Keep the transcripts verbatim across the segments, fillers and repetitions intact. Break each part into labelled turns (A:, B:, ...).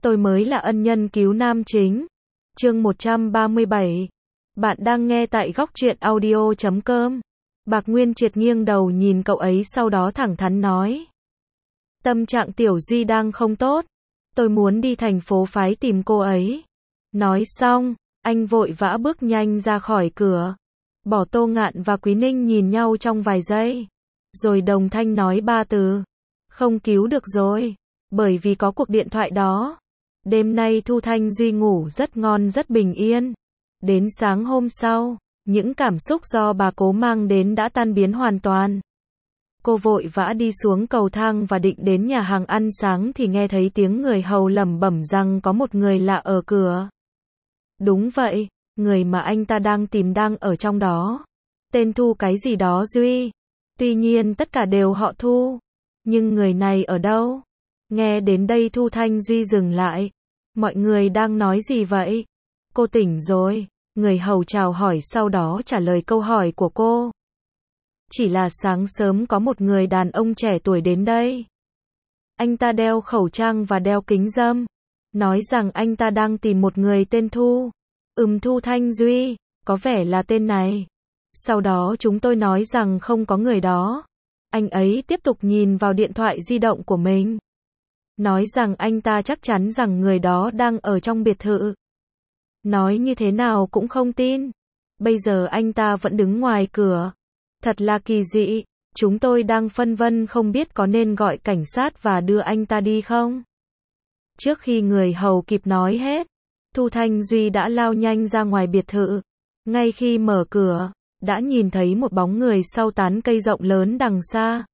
A: tôi mới là ân nhân cứu nam chính. Chương một trăm ba mươi bảy. Bạn đang nghe tại góc truyện audio chấm com. Bạc Nguyên Triệt nghiêng đầu nhìn cậu ấy sau đó thẳng thắn nói. Tâm trạng Tiểu Duy đang không tốt. Tôi muốn đi thành phố phái tìm cô ấy. Nói xong, anh vội vã bước nhanh ra khỏi cửa. Bỏ Tô Ngạn và Quý Ninh nhìn nhau trong vài giây. Rồi đồng thanh nói ba từ. Không cứu được rồi. Bởi vì có cuộc điện thoại đó. Đêm nay Thu Thanh Duy ngủ rất ngon rất bình yên. Đến sáng hôm sau, những cảm xúc do bà cố mang đến đã tan biến hoàn toàn. Cô vội vã đi xuống cầu thang và định đến nhà hàng ăn sáng thì nghe thấy tiếng người hầu lẩm bẩm rằng có một người lạ ở cửa. Đúng vậy, người mà anh ta đang tìm đang ở trong đó. Tên Thu cái gì đó Duy. Tuy nhiên tất cả đều họ Thu. Nhưng người này ở đâu? Nghe đến đây Thu Thanh Duy dừng lại. Mọi người đang nói gì vậy? Cô tỉnh rồi. Người hầu chào hỏi sau đó trả lời câu hỏi của cô. Chỉ là sáng sớm có một người đàn ông trẻ tuổi đến đây. Anh ta đeo khẩu trang và đeo kính râm. Nói rằng anh ta đang tìm một người tên Thu. Ừm Thu Thanh Duy, có vẻ là tên này. Sau đó chúng tôi nói rằng không có người đó. Anh ấy tiếp tục nhìn vào điện thoại di động của mình. Nói rằng anh ta chắc chắn rằng người đó đang ở trong biệt thự. Nói như thế nào cũng không tin. Bây giờ anh ta vẫn đứng ngoài cửa. Thật là kỳ dị. Chúng tôi đang phân vân không biết có nên gọi cảnh sát và đưa anh ta đi không. Trước khi người hầu kịp nói hết, Thu Thanh Duy đã lao nhanh ra ngoài biệt thự. Ngay khi mở cửa, đã nhìn thấy một bóng người sau tán cây rộng lớn đằng xa.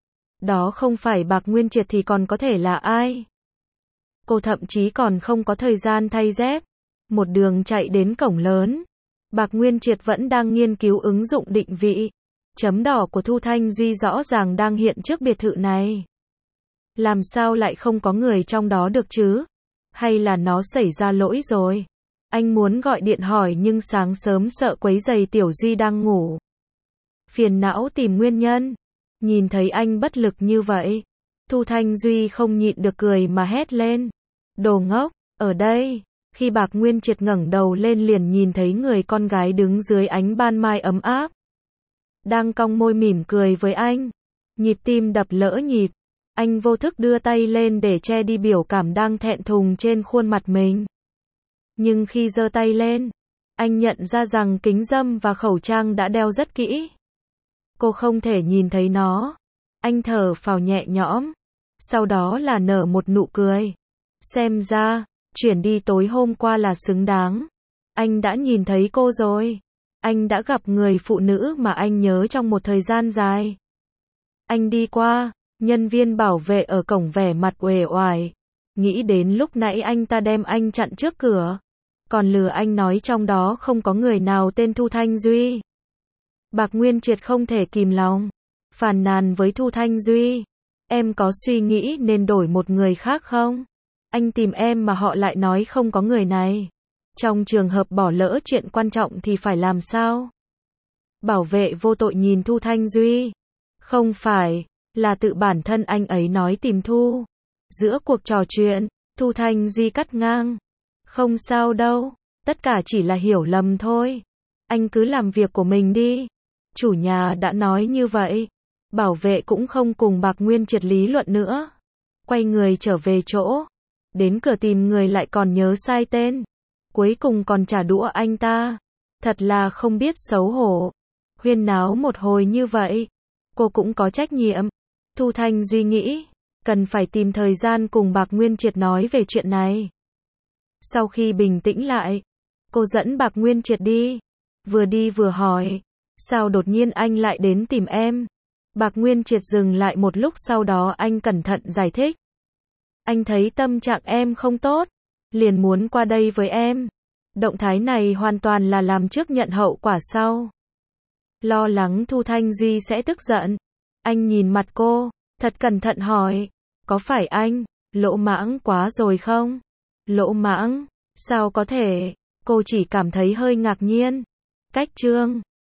A: Đó không phải Bạc Nguyên Triệt thì còn có thể là ai? Cô thậm chí còn không có thời gian thay dép. Một đường chạy đến cổng lớn. Bạc Nguyên Triệt vẫn đang nghiên cứu ứng dụng định vị. Chấm đỏ của Thu Thanh Duy rõ ràng đang hiện trước biệt thự này. Làm sao lại không có người trong đó được chứ? Hay là nó xảy ra lỗi rồi? Anh muốn gọi điện hỏi nhưng sáng sớm sợ quấy rầy Tiểu Duy đang ngủ. Phiền não tìm nguyên nhân. Nhìn thấy anh bất lực như vậy, Thu Thanh Duy không nhịn được cười mà hét lên. Đồ ngốc, ở đây. Khi Bạc Nguyên Triệt ngẩng đầu lên liền nhìn thấy người con gái đứng dưới ánh ban mai ấm áp. Đang cong môi mỉm cười với anh. Nhịp tim đập lỡ nhịp. Anh vô thức đưa tay lên để che đi biểu cảm đang thẹn thùng trên khuôn mặt mình. Nhưng khi giơ tay lên, anh nhận ra rằng kính râm và khẩu trang đã đeo rất kỹ. Cô không thể nhìn thấy nó. Anh thở phào nhẹ nhõm. Sau đó là nở một nụ cười. Xem ra, chuyển đi tối hôm qua là xứng đáng. Anh đã nhìn thấy cô rồi. Anh đã gặp người phụ nữ mà anh nhớ trong một thời gian dài. Anh đi qua, nhân viên bảo vệ ở cổng vẻ mặt uể oải. Nghĩ đến lúc nãy anh ta đem anh chặn trước cửa. Còn lừa anh nói trong đó không có người nào tên Thu Thanh Duy. Bạc Nguyên Triệt không thể kìm lòng. Phàn nàn với Thu Thanh Duy. Em có suy nghĩ nên đổi một người khác không? Anh tìm em mà họ lại nói không có người này. Trong trường hợp bỏ lỡ chuyện quan trọng thì phải làm sao? Bảo vệ vô tội nhìn Thu Thanh Duy. Không phải, là tự bản thân anh ấy nói tìm Thu. Giữa cuộc trò chuyện, Thu Thanh Duy cắt ngang. Không sao đâu, tất cả chỉ là hiểu lầm thôi. Anh cứ làm việc của mình đi. Chủ nhà đã nói như vậy. Bảo vệ cũng không cùng Bạc Nguyên Triệt lý luận nữa. Quay người trở về chỗ. Đến cửa tìm người lại còn nhớ sai tên. Cuối cùng còn trả đũa anh ta. Thật là không biết xấu hổ. Huyên náo một hồi như vậy. Cô cũng có trách nhiệm. Thu Thanh Duy nghĩ. Cần phải tìm thời gian cùng Bạc Nguyên Triệt nói về chuyện này. Sau khi bình tĩnh lại. Cô dẫn Bạc Nguyên Triệt đi. Vừa đi vừa hỏi. Sao đột nhiên anh lại đến tìm em? Bạc Nguyên Triệt dừng lại một lúc sau đó anh cẩn thận giải thích. Anh thấy tâm trạng em không tốt. Liền muốn qua đây với em. Động thái này hoàn toàn là làm trước nhận hậu quả sau. Lo lắng Thu Thanh Duy sẽ tức giận. Anh nhìn mặt cô, thật cẩn thận hỏi. Có phải anh, lỗ mãng quá rồi không? Lỗ mãng, sao có thể? Cô chỉ cảm thấy hơi ngạc nhiên. Cách chương